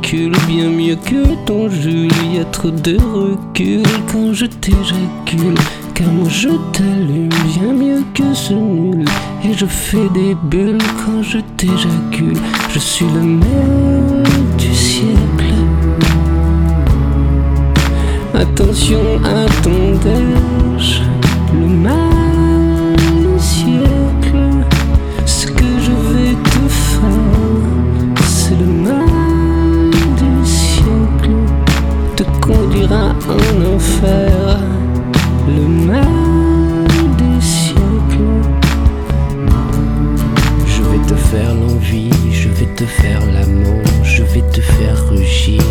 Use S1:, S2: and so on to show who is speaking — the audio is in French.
S1: recul, bien mieux que ton Jules. Y a trop de recul quand je t'éjacule, car moi je t'allume bien mieux que ce nul. Et je fais des bulles quand je t'éjacule. Je suis le maire du siècle. Attention à ton déj, le mal du siècle. Ce que je vais te faire, c'est le mal du siècle. Te conduira en enfer, le mal du siècle. Je vais te faire l'envie, je vais te faire l'amant, je vais te faire rugir